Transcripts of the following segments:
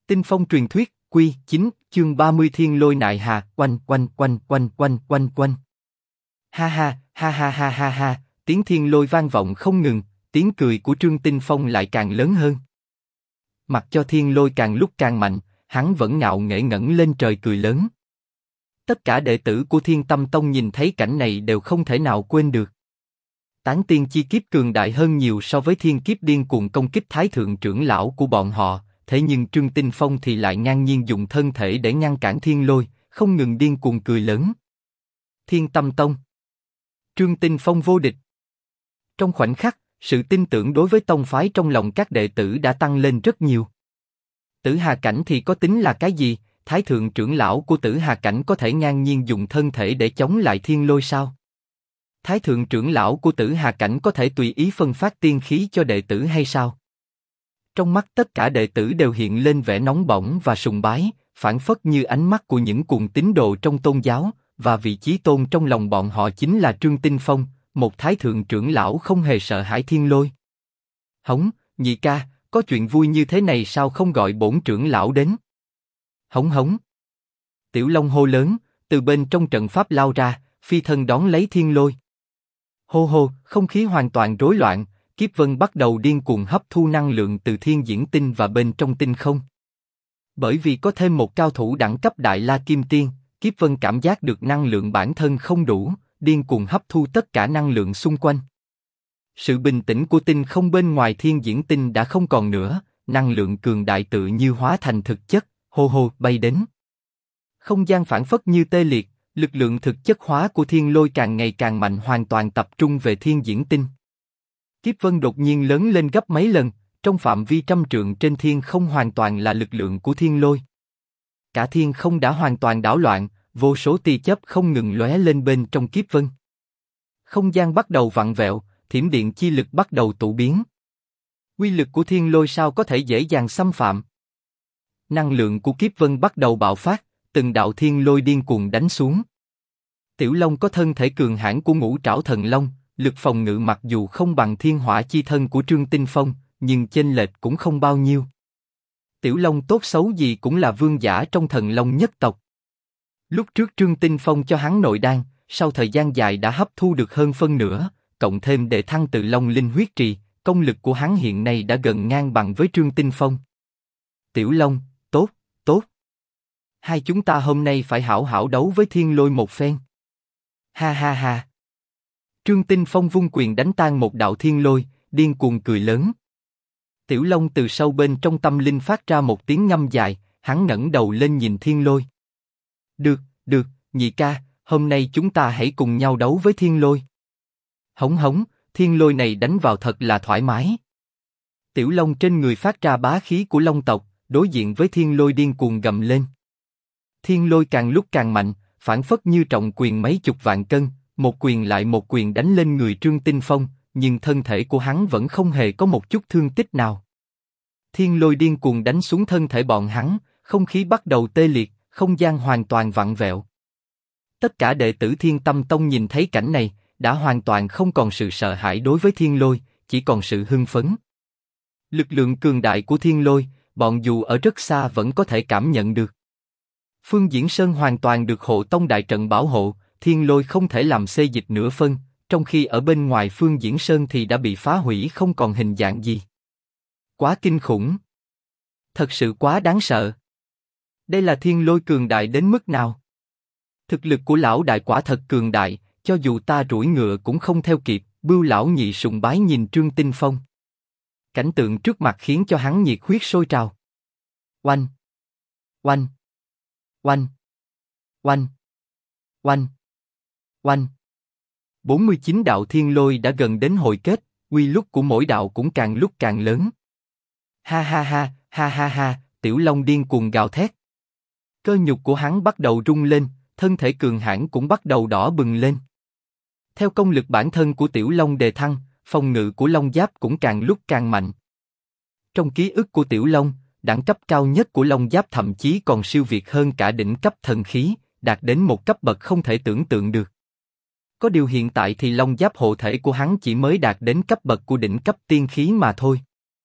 Tinh phong truyền thuyết, Quy 9, chương 30 Thiên lôi nại hà, oanh oanh oanh oanh oanh oanh oanh. Ha ha, ha ha ha ha ha, tiếng thiên lôi vang vọng không ngừng, tiếng cười của Trương Tinh Phong lại càng lớn hơn. Mặc cho thiên lôi càng lúc càng mạnh, hắn vẫn ngạo nghễ ngẩng lên trời cười lớn. Tất cả đệ tử của Thiên Tâm Tông nhìn thấy cảnh này đều không thể nào quên được. Tán tiên chi kiếp cường đại hơn nhiều so với thiên kiếp điên cuồng công kích thái thượng trưởng lão của bọn họ, thế nhưng Trương Tinh Phong thì lại ngang nhiên dùng thân thể để ngăn cản thiên lôi, không ngừng điên cuồng cười lớn. Thiên Tâm Tông, Trương Tinh Phong vô địch. Trong khoảnh khắc, sự tin tưởng đối với tông phái trong lòng các đệ tử đã tăng lên rất nhiều. Tử Hà Cảnh thì có tính là cái gì? Thái thượng trưởng lão của Tử Hà Cảnh có thể ngang nhiên dùng thân thể để chống lại thiên lôi sao? Thái thượng trưởng lão của Tử Hà Cảnh có thể tùy ý phân phát tiên khí cho đệ tử hay sao? Trong mắt tất cả đệ tử đều hiện lên vẻ nóng bỏng và sùng bái, phảng phất như ánh mắt của những cuồng tín đồ trong tôn giáo, và vị chí tôn trong lòng bọn họ chính là Trương Tinh Phong, một thái thượng trưởng lão không hề sợ hãi thiên lôi. Hống, nhị ca, có chuyện vui như thế này sao không gọi bổn trưởng lão đến? Hống hống. Tiểu Long hô lớn, từ bên trong trận pháp lao ra, phi thân đón lấy thiên lôi. Hô hô, không khí hoàn toàn rối loạn, kiếp vân bắt đầu điên cuồng hấp thu năng lượng từ thiên diễn tinh và bên trong tinh không. Bởi vì có thêm một cao thủ đẳng cấp Đại La Kim Tiên, kiếp vân cảm giác được năng lượng bản thân không đủ, điên cuồng hấp thu tất cả năng lượng xung quanh. Sự bình tĩnh của tinh không bên ngoài thiên diễn tinh đã không còn nữa, năng lượng cường đại tự như hóa thành thực chất, hô hô bay đến. Không gian phảng phất như tê liệt, lực lượng thực chất hóa của thiên lôi càng ngày càng mạnh, hoàn toàn tập trung về thiên diễn tinh. Kiếp vân đột nhiên lớn lên gấp mấy lần, trong phạm vi trăm trượng trên thiên không hoàn toàn là lực lượng của thiên lôi. Cả thiên không đã hoàn toàn đảo loạn, vô số tia chớp không ngừng lóe lên bên trong kiếp vân. Không gian bắt đầu vặn vẹo, thiểm điện chi lực bắt đầu tụ biến. Uy lực của thiên lôi sao có thể dễ dàng xâm phạm? Năng lượng của kiếp vân bắt đầu bạo phát, từng đạo thiên lôi điên cuồng đánh xuống. Tiểu Long có thân thể cường hãn của Ngũ Trảo Thần Long, lực phòng ngự mặc dù không bằng thiên hỏa chi thân của Trương Tinh Phong, nhưng chênh lệch cũng không bao nhiêu. Tiểu Long tốt xấu gì cũng là vương giả trong Thần Long nhất tộc. Lúc trước Trương Tinh Phong cho hắn nội đan, sau thời gian dài đã hấp thu được hơn phân nửa, cộng thêm để thăng từ Long Linh huyết trì, công lực của hắn hiện nay đã gần ngang bằng với Trương Tinh Phong. Tiểu Long, tốt, tốt. Hai chúng ta hôm nay phải hảo hảo đấu với thiên lôi một phen. Ha ha ha. Trương Tinh Phong vung quyền đánh tan một đạo thiên lôi, điên cuồng cười lớn. Tiểu Long từ sâu bên trong tâm linh phát ra một tiếng ngâm dài, hắn ngẩng đầu lên nhìn thiên lôi. Được, được, nhị ca, hôm nay chúng ta hãy cùng nhau đấu với thiên lôi. Hống hống, thiên lôi này đánh vào thật là thoải mái. Tiểu Long trên người phát ra bá khí của Long tộc, đối diện với thiên lôi điên cuồng gầm lên. Thiên lôi càng lúc càng mạnh, phảng phất như trọng quyền mấy chục vạn cân, một quyền lại một quyền đánh lên người Trương Tinh Phong, nhưng thân thể của hắn vẫn không hề có một chút thương tích nào. Thiên lôi điên cuồng đánh xuống thân thể bọn hắn, không khí bắt đầu tê liệt, không gian hoàn toàn vặn vẹo. Tất cả đệ tử Thiên Tâm Tông nhìn thấy cảnh này, đã hoàn toàn không còn sự sợ hãi đối với thiên lôi, chỉ còn sự hưng phấn. Lực lượng cường đại của thiên lôi, bọn dù ở rất xa vẫn có thể cảm nhận được. Phương Diễn Sơn hoàn toàn được hộ tông đại trận bảo hộ, thiên lôi không thể làm xê dịch nửa phân, trong khi ở bên ngoài Phương Diễn Sơn thì đã bị phá hủy không còn hình dạng gì. Quá kinh khủng. Thật sự quá đáng sợ. Đây là thiên lôi cường đại đến mức nào? Thực lực của lão đại quả thật cường đại, cho dù ta rủi ngựa cũng không theo kịp. Bưu lão nhị sùng bái nhìn Trương Tinh Phong. Cảnh tượng trước mặt khiến cho hắn nhiệt huyết sôi trào. Oanh, oanh, oanh, oanh, oanh, oanh. 49 đạo thiên lôi đã gần đến hồi kết, uy lúc của mỗi đạo cũng càng lúc càng lớn. Ha ha ha, ha ha ha, Tiểu Long điên cuồng gào thét. Cơ nhục của hắn bắt đầu rung lên, thân thể cường hãn cũng bắt đầu đỏ bừng lên. Theo công lực bản thân của Tiểu Long đề thăng, phòng ngự của Long Giáp cũng càng lúc càng mạnh. Trong ký ức của Tiểu Long, đẳng cấp cao nhất của Long Giáp thậm chí còn siêu việt hơn cả đỉnh cấp thần khí, đạt đến một cấp bậc không thể tưởng tượng được. Có điều hiện tại thì Long Giáp hộ thể của hắn chỉ mới đạt đến cấp bậc của đỉnh cấp tiên khí mà thôi.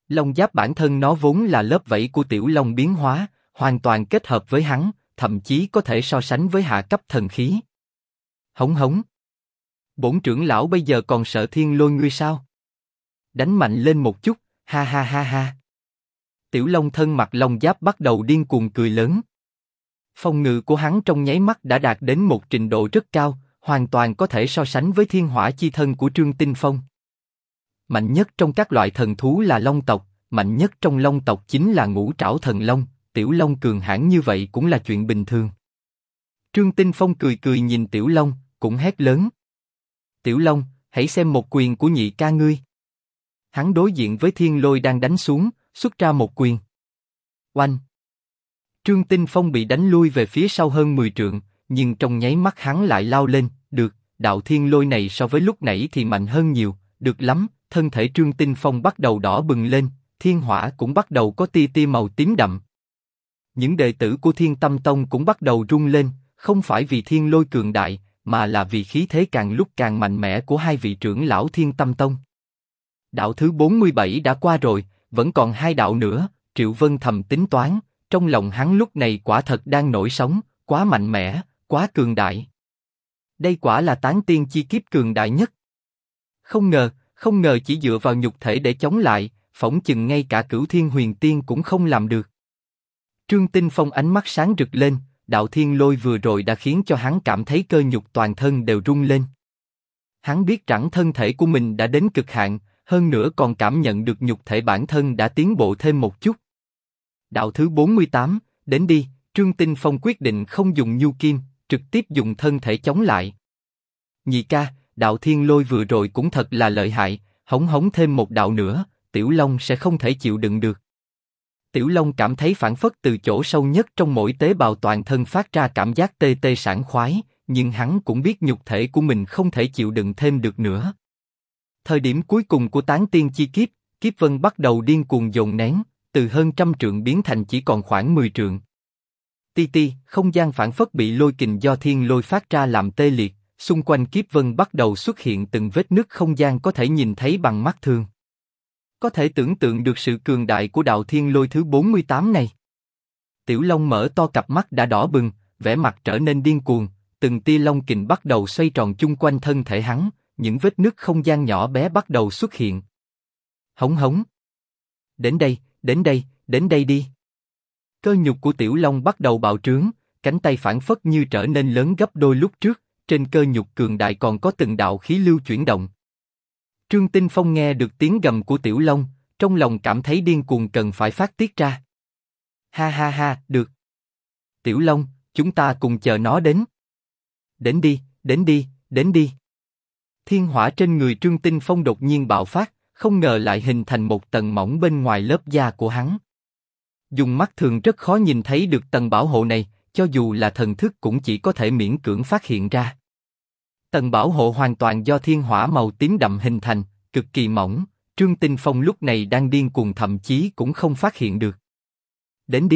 Long giáp bản thân nó vốn là lớp vảy của Tiểu Long biến hóa, hoàn toàn kết hợp với hắn, thậm chí có thể so sánh với hạ cấp thần khí. Hống hống. Bổn trưởng lão bây giờ còn sợ thiên lôi ngươi sao? Đánh mạnh lên một chút, ha ha ha ha. Tiểu Long thân mặc long giáp bắt đầu điên cuồng cười lớn. Phòng ngự của hắn trong nháy mắt đã đạt đến một trình độ rất cao, hoàn toàn có thể so sánh với thiên hỏa chi thân của Trương Tinh Phong. Mạnh nhất trong các loại thần thú là long tộc, mạnh nhất trong long tộc chính là ngũ trảo thần long, Tiểu Long cường hãn như vậy cũng là chuyện bình thường. Trương Tinh Phong cười cười nhìn Tiểu Long, cũng hét lớn. Tiểu Long, hãy xem một quyền của nhị ca ngươi. Hắn đối diện với thiên lôi đang đánh xuống, xuất ra một quyền. Oanh! Trương Tinh Phong bị đánh lui về phía sau hơn 10 trượng, nhưng trong nháy mắt hắn lại lao lên, được, đạo thiên lôi này so với lúc nãy thì mạnh hơn nhiều, được lắm, thân thể Trương Tinh Phong bắt đầu đỏ bừng lên, thiên hỏa cũng bắt đầu có tia tia màu tím đậm. Những đệ tử của Thiên Tâm Tông cũng bắt đầu rung lên, không phải vì thiên lôi cường đại, mà là vì khí thế càng lúc càng mạnh mẽ của hai vị trưởng lão Thiên Tâm Tông. Đạo thứ 47 đã qua rồi, vẫn còn 2 đạo nữa, Triệu Vân thầm tính toán, trong lòng hắn lúc này quả thật đang nổi sóng, quá mạnh mẽ, quá cường đại. Đây quả là tán tiên chi kiếp cường đại nhất. Không ngờ chỉ dựa vào nhục thể để chống lại, phỏng chừng ngay cả Cửu Thiên Huyền Tiên cũng không làm được. Trương Tinh Phong ánh mắt sáng rực lên, đạo thiên lôi vừa rồi đã khiến cho hắn cảm thấy cơ nhục toàn thân đều rung lên. Hắn biết rằng thân thể của mình đã đến cực hạn, hơn nữa còn cảm nhận được nhục thể bản thân đã tiến bộ thêm một chút. Đạo thứ 48, đến đi, Trương Tinh Phong quyết định không dùng nhu kim, trực tiếp dùng thân thể chống lại. Nhị ca, đạo thiên lôi vừa rồi cũng thật là lợi hại, hống thêm một đạo nữa, Tiểu Long sẽ không thể chịu đựng được. Tiểu Long cảm thấy phản phất từ chỗ sâu nhất trong mỗi tế bào toàn thân phát ra cảm giác tê tê sảng khoái, nhưng hắn cũng biết nhục thể của mình không thể chịu đựng thêm được nữa. Thời điểm cuối cùng của tán tiên chi kiếp, kiếp vân bắt đầu điên cuồng dồn nén, từ hơn 100 trượng biến thành chỉ còn khoảng 10 trượng. Ti, không gian phản phất bị lôi kình do thiên lôi phát ra làm tê liệt, xung quanh kiếp vân bắt đầu xuất hiện từng vết nứt không gian có thể nhìn thấy bằng mắt thường. Có thể tưởng tượng được sự cường đại của đạo thiên lôi thứ 48 này. Tiểu Long mở to cặp mắt đã đỏ bừng, vẻ mặt trở nên điên cuồng, từng tia long kình bắt đầu xoay tròn chung quanh thân thể hắn, những vết nứt không gian nhỏ bé bắt đầu xuất hiện. Hống. Đến đây đi. Cơ nhục của Tiểu Long bắt đầu bạo trướng, cánh tay phản phất như trở nên lớn gấp đôi lúc trước, trên cơ nhục cường đại còn có từng đạo khí lưu chuyển động. Trương Tinh Phong nghe được tiếng gầm của Tiểu Long, trong lòng cảm thấy điên cuồng cần phải phát tiết ra. Ha, được. Tiểu Long, chúng ta cùng chờ nó đến. Đến đi. Thiên hỏa trên người Trương Tinh Phong đột nhiên bạo phát, không ngờ lại hình thành một tầng mỏng bên ngoài lớp da của hắn. Dùng mắt thường rất khó nhìn thấy được tầng bảo hộ này, cho dù là thần thức cũng chỉ có thể miễn cưỡng phát hiện ra. Tầng bảo hộ hoàn toàn do thiên hỏa màu tím đậm hình thành, cực kỳ mỏng, Trương Tinh Phong lúc này đang điên cuồng thậm chí cũng không phát hiện được. Đến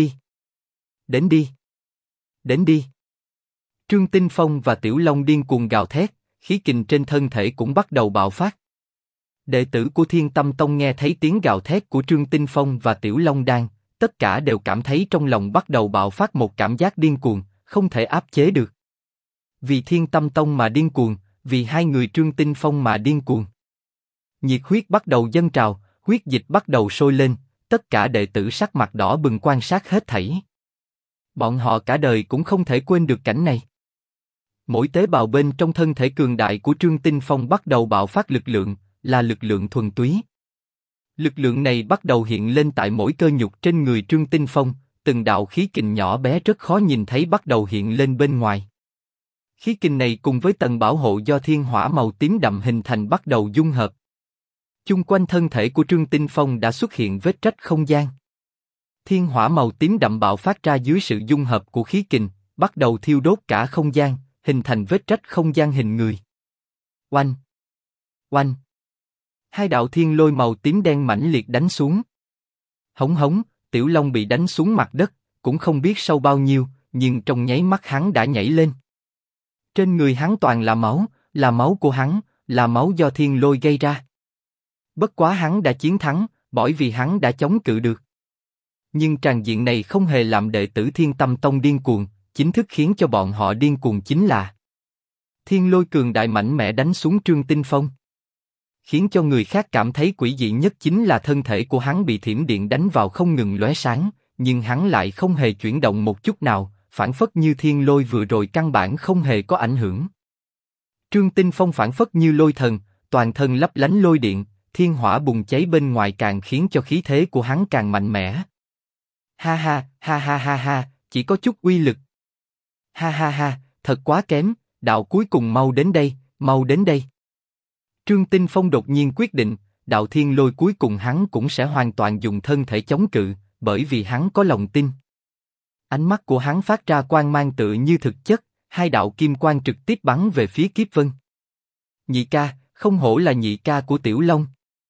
đi. Trương Tinh Phong và Tiểu Long điên cuồng gào thét, khí kình trên thân thể cũng bắt đầu bạo phát. Đệ tử của Thiên Tâm Tông nghe thấy tiếng gào thét của Trương Tinh Phong và Tiểu Long Đan, tất cả đều cảm thấy trong lòng bắt đầu bạo phát một cảm giác điên cuồng, không thể áp chế được. Vì Thiên Tâm Tông mà điên cuồng, vì hai người Trương Tinh Phong mà điên cuồng. Nhiệt huyết bắt đầu dâng trào, huyết dịch bắt đầu sôi lên, tất cả đệ tử sắc mặt đỏ bừng quan sát hết thảy. Bọn họ cả đời cũng không thể quên được cảnh này. Mỗi tế bào bên trong thân thể cường đại của Trương Tinh Phong bắt đầu bạo phát lực lượng, là lực lượng thuần túy. Lực lượng này bắt đầu hiện lên tại mỗi cơ nhục trên người Trương Tinh Phong, từng đạo khí kình nhỏ bé rất khó nhìn thấy bắt đầu hiện lên bên ngoài. Khí kình này cùng với tầng bảo hộ do thiên hỏa màu tím đậm hình thành bắt đầu dung hợp. Chung quanh thân thể của Trương Tinh Phong đã xuất hiện vết rách không gian. Thiên hỏa màu tím đậm bạo phát ra dưới sự dung hợp của khí kình, bắt đầu thiêu đốt cả không gian, hình thành vết rách không gian hình người. Oanh. Hai đạo thiên lôi màu tím đen mãnh liệt đánh xuống. Hống, Tiểu Long bị đánh xuống mặt đất, cũng không biết sâu bao nhiêu, nhưng trong nháy mắt hắn đã nhảy lên. Trên người hắn toàn là máu của hắn, là máu do thiên lôi gây ra. Bất quá hắn đã chiến thắng, bởi vì hắn đã chống cự được. Nhưng tràng diện này không hề làm đệ tử Thiên Tâm Tông điên cuồng, chính thức khiến cho bọn họ điên cuồng chính là thiên lôi cường đại mạnh mẽ đánh xuống Trương Tinh Phong. Khiến cho người khác cảm thấy quỷ dị nhất chính là thân thể của hắn bị thiểm điện đánh vào không ngừng lóe sáng, nhưng hắn lại không hề chuyển động một chút nào, phảng phất như thiên lôi vừa rồi căn bản không hề có ảnh hưởng. Trương Tinh Phong phảng phất như lôi thần, toàn thân lấp lánh lôi điện, thiên hỏa bùng cháy bên ngoài càng khiến cho khí thế của hắn càng mạnh mẽ. Ha ha, ha ha ha ha, chỉ có chút uy lực. Ha ha ha, thật quá kém, đạo cuối cùng mau đến đây, mau đến đây. Trương Tinh Phong đột nhiên quyết định, đạo thiên lôi cuối cùng hắn cũng sẽ hoàn toàn dùng thân thể chống cự, bởi vì hắn có lòng tin. Ánh mắt của hắn phát ra quang mang tựa như thực chất, hai đạo kim quang trực tiếp bắn về phía Kiếp Vân. Nhị ca, không hổ là nhị ca của Tiểu Long.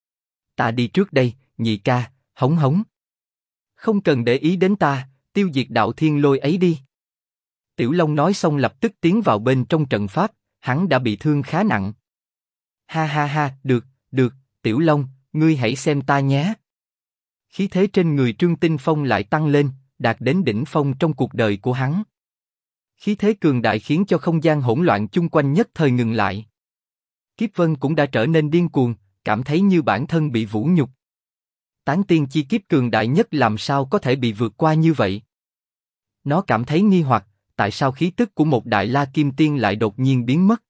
Ta đi trước đây, nhị ca, hống hống. Không cần để ý đến ta, tiêu diệt đạo thiên lôi ấy đi. Tiểu Long nói xong lập tức tiến vào bên trong trận pháp, hắn đã bị thương khá nặng. Ha ha ha, được, được, Tiểu Long, ngươi hãy xem ta nhé. Khí thế trên người Trương Tinh Phong lại tăng lên, đạt đến đỉnh phong trong cuộc đời của hắn. Khí thế cường đại khiến cho không gian hỗn loạn chung quanh nhất thời ngừng lại. Kiếp Vân cũng đã trở nên điên cuồng, cảm thấy như bản thân bị vũ nhục. Tán tiên chi kiếp cường đại nhất làm sao có thể bị vượt qua như vậy? Nó cảm thấy nghi hoặc, tại sao khí tức của một đại la kim tiên lại đột nhiên biến mất?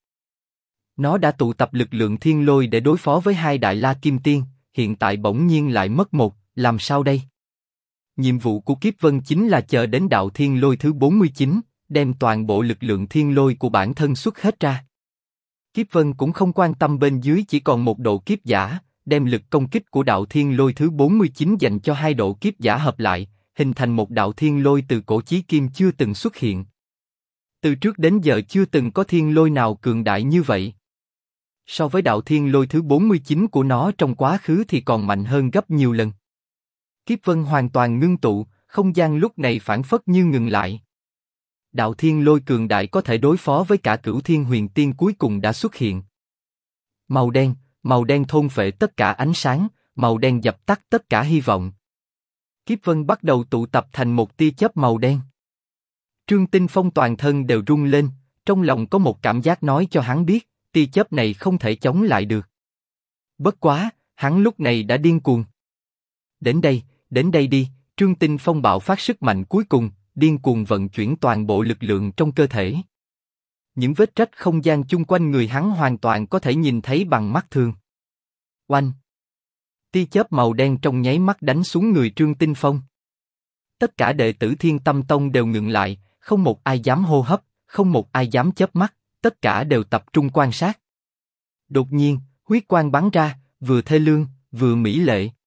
Nó đã tụ tập lực lượng thiên lôi để đối phó với hai đại la kim tiên, hiện tại bỗng nhiên lại mất một, làm sao đây? Nhiệm vụ của Kiếp Vân chính là chờ đến đạo thiên lôi thứ 49, đem toàn bộ lực lượng thiên lôi của bản thân xuất hết ra. Kiếp Vân cũng không quan tâm bên dưới chỉ còn một độ kiếp giả, đem lực công kích của đạo thiên lôi thứ 49 dành cho hai độ kiếp giả hợp lại, hình thành một đạo thiên lôi từ cổ chí kim chưa từng xuất hiện. Từ trước đến giờ chưa từng có thiên lôi nào cường đại như vậy. So với đạo thiên lôi thứ 49 của nó trong quá khứ thì còn mạnh hơn gấp nhiều lần. Kiếp Vân hoàn toàn ngưng tụ, không gian lúc này phảng phất như ngừng lại. Đạo thiên lôi cường đại có thể đối phó với cả Cửu Thiên Huyền Tiên cuối cùng đã xuất hiện. Màu đen thôn phệ tất cả ánh sáng, màu đen dập tắt tất cả hy vọng. Kiếp Vân bắt đầu tụ tập thành một tia chớp màu đen. Trương Tinh Phong toàn thân đều rung lên, trong lòng có một cảm giác nói cho hắn biết, tia chớp này không thể chống lại được. Bất quá, hắn lúc này đã điên cuồng. Đến đây đi, Trương Tinh Phong bạo phát sức mạnh cuối cùng, điên cuồng vận chuyển toàn bộ lực lượng trong cơ thể. Những vết rách không gian chung quanh người hắn hoàn toàn có thể nhìn thấy bằng mắt thường. Oanh! Tia chớp màu đen trong nháy mắt đánh xuống người Trương Tinh Phong. Tất cả đệ tử Thiên Tâm Tông đều ngừng lại, không một ai dám hô hấp, không một ai dám chớp mắt, tất cả đều tập trung quan sát. Đột nhiên, huyết quang bắn ra, vừa thê lương, vừa mỹ lệ.